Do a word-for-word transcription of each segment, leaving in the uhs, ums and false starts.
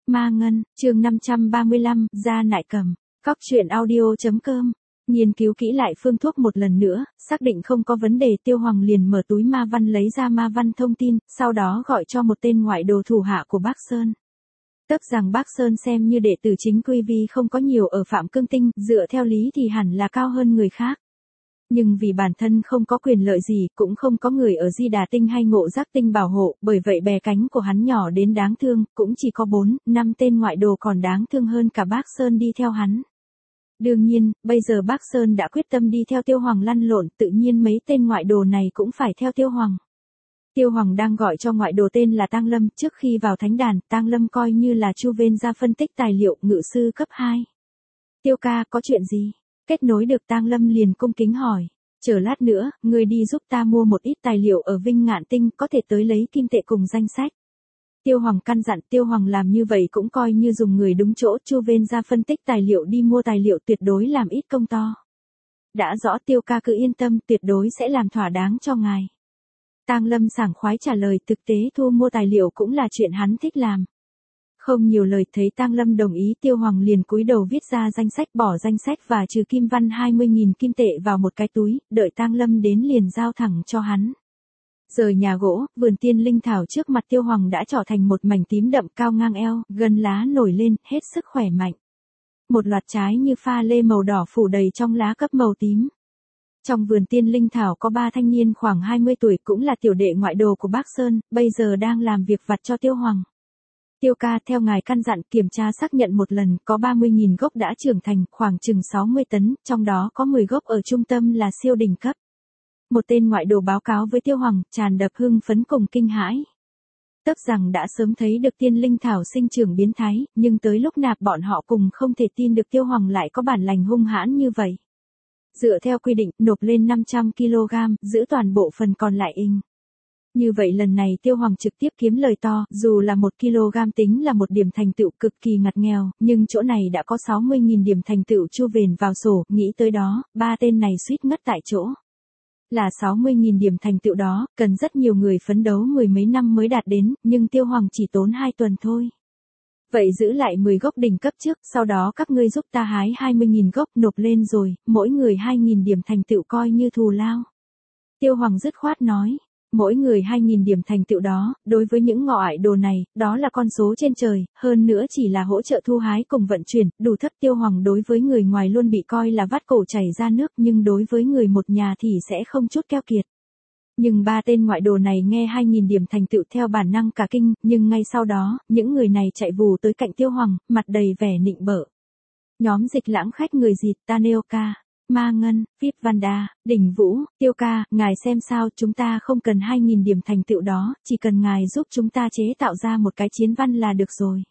Ma Ngân, chương năm trăm ba mươi lăm, Gia Nại Cầm, Cóc truyện audio.com. Nghiên cứu kỹ lại phương thuốc một lần nữa, xác định không có vấn đề, Tiêu Hoàng liền mở túi ma văn lấy ra ma văn thông tin, sau đó gọi cho một tên ngoại đồ thủ hạ của Bác Sơn. Tức rằng Bác Sơn xem như đệ tử chính quy vì không có nhiều ở Phạm Cương Tinh, dựa theo lý thì hẳn là cao hơn người khác. Nhưng vì bản thân không có quyền lợi gì, cũng không có người ở Di Đà Tinh hay Ngộ Giác Tinh bảo hộ, bởi vậy bè cánh của hắn nhỏ đến đáng thương, cũng chỉ có bốn, năm tên ngoại đồ còn đáng thương hơn cả Bác Sơn đi theo hắn. Đương nhiên, bây giờ Bác Sơn đã quyết tâm đi theo Tiêu Hoàng lăn lộn, tự nhiên mấy tên ngoại đồ này cũng phải theo Tiêu Hoàng. Tiêu Hoàng đang gọi cho ngoại đồ tên là Tang Lâm, trước khi vào thánh đàn, Tang Lâm coi như là Chu Vên ra phân tích tài liệu, ngự sư cấp hai. Tiêu ca, có chuyện gì? Kết nối được Tang Lâm liền cung kính hỏi. Chờ lát nữa, người đi giúp ta mua một ít tài liệu ở Vinh Ngạn Tinh, có thể tới lấy kim tệ cùng danh sách. Tiêu Hoàng căn dặn. Tiêu Hoàng làm như vậy cũng coi như dùng người đúng chỗ, Chu Vên ra phân tích tài liệu đi mua tài liệu tuyệt đối làm ít công to. Đã rõ, Tiêu ca cứ yên tâm, tuyệt đối sẽ làm thỏa đáng cho ngài. Tang Lâm sảng khoái trả lời, thực tế thu mua tài liệu cũng là chuyện hắn thích làm. Không nhiều lời, thấy Tang Lâm đồng ý, Tiêu Hoàng liền cúi đầu viết ra danh sách, bỏ danh sách và trừ kim văn hai mươi nghìn kim tệ vào một cái túi, đợi Tang Lâm đến liền giao thẳng cho hắn. Rời nhà gỗ, vườn tiên linh thảo trước mặt Tiêu Hoàng đã trở thành một mảnh tím đậm cao ngang eo, gân lá nổi lên, hết sức khỏe mạnh. Một loạt trái như pha lê màu đỏ phủ đầy trong lá cấp màu tím. Trong vườn tiên linh thảo có ba thanh niên khoảng hai mươi tuổi, cũng là tiểu đệ ngoại đồ của Bác Sơn, bây giờ đang làm việc vặt cho Tiêu Hoàng. Tiêu ca, theo ngài căn dặn, kiểm tra xác nhận một lần, có ba mươi nghìn gốc đã trưởng thành, khoảng chừng sáu mươi tấn, trong đó có mười gốc ở trung tâm là siêu đỉnh cấp. Một tên ngoại đồ báo cáo với Tiêu Hoàng, tràn đập hưng phấn cùng kinh hãi. Tức rằng đã sớm thấy được tiên linh thảo sinh trưởng biến thái, nhưng tới lúc nạp bọn họ cùng không thể tin được Tiêu Hoàng lại có bản lành hung hãn như vậy. Dựa theo quy định, nộp lên năm trăm ki lô gam, giữ toàn bộ phần còn lại in. Như vậy lần này Tiêu Hoàng trực tiếp kiếm lời to, dù là một ki lô gam tính là một điểm thành tựu cực kỳ ngặt nghèo, nhưng chỗ này đã có sáu mươi nghìn điểm thành tựu Chu Vền vào sổ, nghĩ tới đó, ba tên này suýt ngất tại chỗ. Là sáu mươi nghìn điểm thành tựu đó, cần rất nhiều người phấn đấu mười mấy năm mới đạt đến, nhưng Tiêu Hoàng chỉ tốn hai tuần thôi. Vậy giữ lại mười gốc đỉnh cấp trước, sau đó các ngươi giúp ta hái hai mươi nghìn gốc nộp lên rồi, mỗi người hai nghìn điểm thành tựu coi như thù lao. Tiêu Hoàng dứt khoát nói, mỗi người hai nghìn điểm thành tựu đó, đối với những ngọ ải đồ này, đó là con số trên trời, hơn nữa chỉ là hỗ trợ thu hái cùng vận chuyển, đủ thấp. Tiêu Hoàng đối với người ngoài luôn bị coi là vắt cổ chảy ra nước, nhưng đối với người một nhà thì sẽ không chút keo kiệt. Nhưng ba tên ngoại đồ này nghe hai nghìn điểm thành tựu theo bản năng cả kinh, nhưng ngay sau đó, những người này chạy vù tới cạnh Tiêu Hoàng, mặt đầy vẻ nịnh bợ. Nhóm Dịch Lãng khách người Dịt, Taneoka, Ma Ngân, Vip Vanda, Đỉnh Vũ, Tiêu ca, ngài xem sao, chúng ta không cần hai nghìn điểm thành tựu đó, chỉ cần ngài giúp chúng ta chế tạo ra một cái chiến văn là được rồi.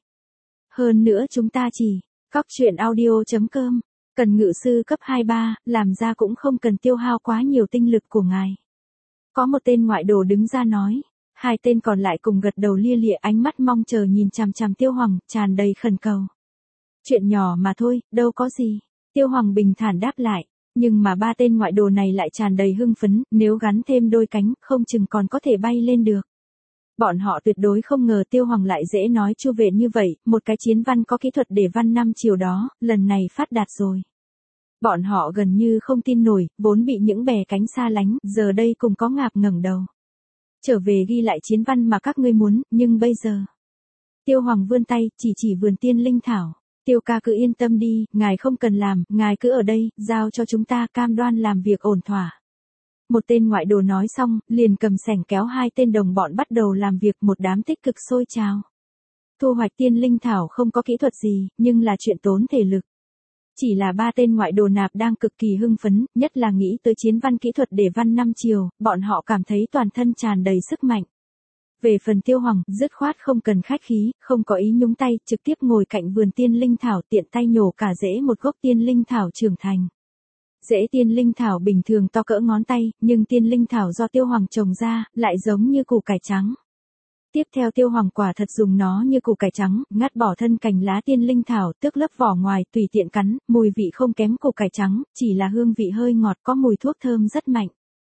Hơn nữa chúng ta chỉ, Cóc truyện audio.com, cần ngự sư cấp hai ba, làm ra cũng không cần tiêu hao quá nhiều tinh lực của ngài. Có một tên ngoại đồ đứng ra nói, hai tên còn lại cùng gật đầu lia lịa, ánh mắt mong chờ nhìn chằm chằm Tiêu Hoàng, tràn đầy khẩn cầu. Chuyện nhỏ mà thôi, đâu có gì. Tiêu Hoàng bình thản đáp lại, nhưng mà ba tên ngoại đồ này lại tràn đầy hưng phấn, nếu gắn thêm đôi cánh, không chừng còn có thể bay lên được. Bọn họ tuyệt đối không ngờ Tiêu Hoàng lại dễ nói Chu Vện như vậy, một cái chiến văn có kỹ thuật để văn năm chiều đó, lần này phát đạt rồi. Bọn họ gần như không tin nổi, vốn bị những bè cánh xa lánh, giờ đây cùng có ngạp ngẩng đầu. Trở về ghi lại chiến văn mà các ngươi muốn, nhưng bây giờ. Tiêu Hoàng vươn tay, chỉ chỉ vườn tiên linh thảo. Tiêu ca cứ yên tâm đi, ngài không cần làm, ngài cứ ở đây, giao cho chúng ta, cam đoan làm việc ổn thỏa. Một tên ngoại đồ nói xong, liền cầm xẻng kéo hai tên đồng bọn bắt đầu làm việc, một đám tích cực sôi trào. Thu hoạch tiên linh thảo không có kỹ thuật gì, nhưng là chuyện tốn thể lực. Chỉ là ba tên ngoại đồ nạp đang cực kỳ hưng phấn, nhất là nghĩ tới chiến văn kỹ thuật để văn năm chiều, bọn họ cảm thấy toàn thân tràn đầy sức mạnh. Về phần Tiêu Hoàng, dứt khoát không cần khách khí, không có ý nhúng tay, trực tiếp ngồi cạnh vườn tiên linh thảo, tiện tay nhổ cả rễ một gốc tiên linh thảo trưởng thành. Rễ tiên linh thảo bình thường to cỡ ngón tay, nhưng tiên linh thảo do Tiêu Hoàng trồng ra, lại giống như củ cải trắng. Tiếp theo Tiêu Hoàng quả thật dùng nó như củ cải trắng, ngắt bỏ thân cành lá tiên linh thảo, tước lớp vỏ ngoài, tùy tiện cắn, mùi vị không kém củ cải trắng, chỉ là hương vị hơi ngọt, có mùi thuốc thơm rất mạnh.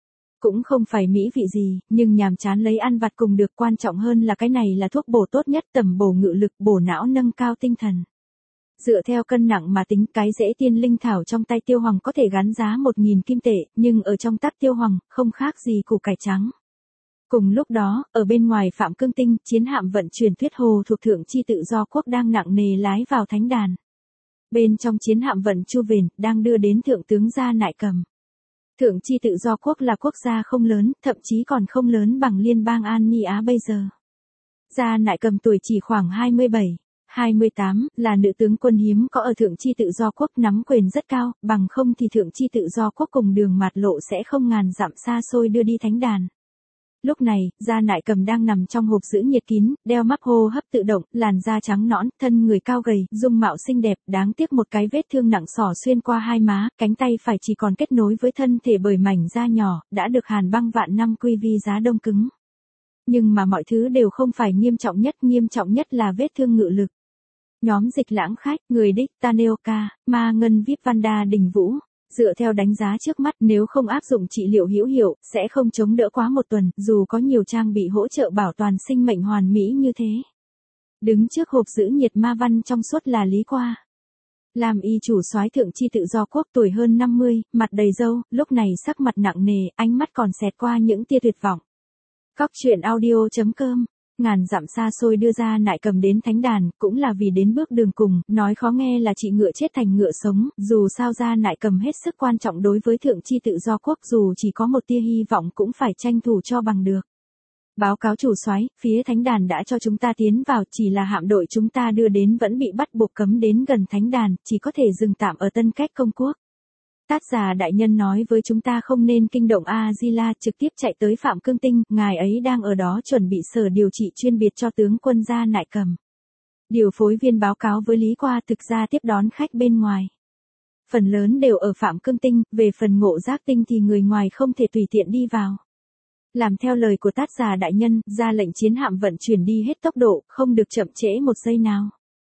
cũng không phải mỹ vị gì, nhưng nhàm chán lấy ăn vặt cùng được, quan trọng hơn là cái này là thuốc bổ tốt nhất, tầm bổ ngự lực, bổ não, nâng cao tinh thần. Dựa theo cân nặng mà tính, cái rễ tiên linh thảo trong tay Tiêu Hoàng có thể gắn giá một nghìn kim tệ, nhưng ở trong tắc Tiêu Hoàng, không khác gì củ cải trắng. Cùng lúc đó, ở bên ngoài Phạm Cương Tinh, chiến hạm vận chuyển Tuyết Hồ thuộc Thượng Chi Tự Do Quốc đang nặng nề lái vào thánh đàn. Bên trong chiến hạm vận Chu Vền, đang đưa đến Thượng tướng Gia Nại Cầm. Thượng Chi Tự Do Quốc là quốc gia không lớn, thậm chí còn không lớn bằng liên bang An Ni Á bây giờ. Gia Nại Cầm tuổi chỉ khoảng hai mươi bảy, hai mươi tám, là nữ tướng quân hiếm có ở Thượng Chi Tự Do Quốc, nắm quyền rất cao, bằng không thì Thượng Chi Tự Do Quốc cùng Đường Mạt Lộ sẽ không ngàn dặm xa xôi đưa đi thánh đàn. Lúc này, Gia Nại Cầm đang nằm trong hộp giữ nhiệt kín, đeo mắc hô hấp tự động, làn da trắng nõn, thân người cao gầy, dung mạo xinh đẹp, đáng tiếc một cái vết thương nặng xỏ xuyên qua hai má, cánh tay phải chỉ còn kết nối với thân thể bởi mảnh da nhỏ, đã được hàn băng vạn năm quy vi giá đông cứng. Nhưng mà mọi thứ đều không phải nghiêm trọng nhất, nghiêm trọng nhất là vết thương ngự lực. Nhóm Dịch Lãng Khách, người đích, Taneoka, Ma Ngân víp Vanda Đình Vũ. Dựa theo đánh giá trước mắt, nếu không áp dụng trị liệu hữu hiệu, sẽ không chống đỡ quá một tuần, dù có nhiều trang bị hỗ trợ bảo toàn sinh mệnh hoàn mỹ như thế. Đứng trước hộp giữ nhiệt ma văn trong suốt là Lý Qua. Làm y chủ soái Thượng Chi Tự Do Quốc, tuổi hơn năm mươi, mặt đầy râu, lúc này sắc mặt nặng nề, ánh mắt còn xẹt qua những tia tuyệt vọng. Cóc truyện audio chấm com. Ngàn dặm xa xôi đưa Gia Nại Cầm đến thánh đàn, cũng là vì đến bước đường cùng, nói khó nghe là chị ngựa chết thành ngựa sống, dù sao Gia Nại Cầm hết sức quan trọng đối với Thượng Chi Tự Do Quốc, dù chỉ có một tia hy vọng cũng phải tranh thủ cho bằng được. Báo cáo chủ soái, phía thánh đàn đã cho chúng ta tiến vào, chỉ là hạm đội chúng ta đưa đến vẫn bị bắt buộc cấm đến gần thánh đàn, chỉ có thể dừng tạm ở Tân Cách Công Quốc. Tát Già đại nhân nói với chúng ta không nên kinh động A-di-la, trực tiếp chạy tới Phạm Cương Tinh, ngài ấy đang ở đó chuẩn bị sở điều trị chuyên biệt cho tướng quân Gia Nại Cầm. Điều phối viên báo cáo với Lý Qua, thực ra tiếp đón khách bên ngoài. Phần lớn đều ở Phạm Cương Tinh, về phần Ngộ Giác Tinh thì người ngoài không thể tùy tiện đi vào. Làm theo lời của Tát Già đại nhân, ra lệnh chiến hạm vận chuyển đi hết tốc độ, không được chậm trễ một giây nào.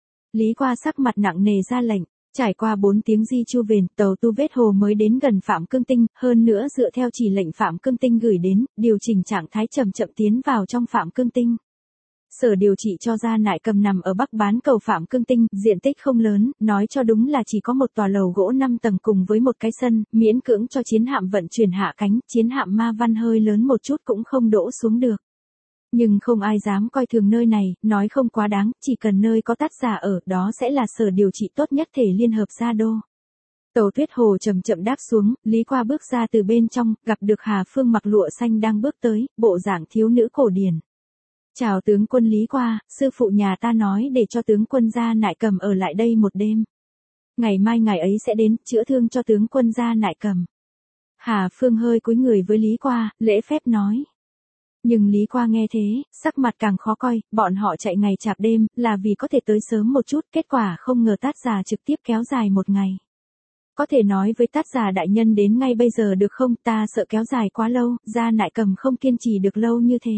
Lý Qua sắc mặt nặng nề ra lệnh. Trải qua bốn tiếng di chu Vền, tàu Tu Vết Hồ mới đến gần Phạm Cương Tinh, hơn nữa dựa theo chỉ lệnh Phạm Cương Tinh gửi đến, điều chỉnh trạng thái chậm chậm tiến vào trong Phạm Cương Tinh. Sở điều trị cho Gia Nại Cầm nằm ở bắc bán cầu Phạm Cương Tinh, diện tích không lớn, nói cho đúng là chỉ có một tòa lầu gỗ năm tầng cùng với một cái sân, miễn cưỡng cho chiến hạm vận chuyển hạ cánh, chiến hạm ma văn hơi lớn một chút cũng không đỗ xuống được. Nhưng không ai dám coi thường nơi này, nói không quá đáng, chỉ cần nơi có Tát Già ở, đó sẽ là sở điều trị tốt nhất thể liên hợp Gia Đô. Tàu Tuyết Hồ chậm chậm đáp xuống, Lý Qua bước ra từ bên trong, gặp được Hà Phương mặc lụa xanh đang bước tới, bộ dạng thiếu nữ cổ điển. Chào tướng quân Lý Qua, sư phụ nhà ta nói để cho tướng quân Gia Nại Cầm ở lại đây một đêm. Ngày mai ngài ấy sẽ đến, chữa thương cho tướng quân Gia Nại Cầm. Hà Phương hơi cúi người với Lý Qua, lễ phép nói. Nhưng Lý Qua nghe thế, sắc mặt càng khó coi, bọn họ chạy ngày chạp đêm, là vì có thể tới sớm một chút, kết quả không ngờ Tát Già trực tiếp kéo dài một ngày. Có thể nói với Tát Già đại nhân đến ngay bây giờ được không, ta sợ kéo dài quá lâu, Gia Nại Cầm không kiên trì được lâu như thế.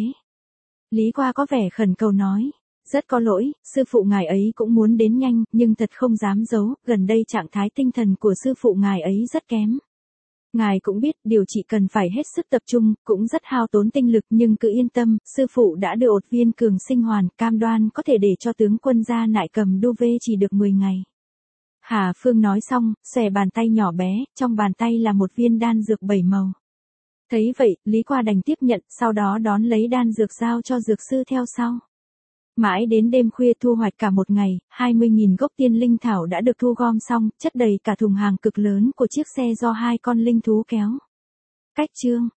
Lý Qua có vẻ khẩn cầu nói, rất có lỗi, sư phụ ngài ấy cũng muốn đến nhanh, nhưng thật không dám giấu, gần đây trạng thái tinh thần của sư phụ ngài ấy rất kém. Ngài cũng biết, điều trị cần phải hết sức tập trung, cũng rất hao tốn tinh lực, nhưng cứ yên tâm, sư phụ đã đưa ột viên cường sinh hoàn, cam đoan có thể để cho tướng quân Gia Nại Cầm đu vê chỉ được mười ngày. Hà Phương nói xong, xòe bàn tay nhỏ bé, trong bàn tay là một viên đan dược bảy màu. Thấy vậy, Lý Qua đành tiếp nhận, sau đó đón lấy đan dược giao cho dược sư theo sau. Mãi đến đêm khuya thu hoạch cả một ngày, hai mươi nghìn gốc tiên linh thảo đã được thu gom xong, chất đầy cả thùng hàng cực lớn của chiếc xe do hai con linh thú kéo. Cách chương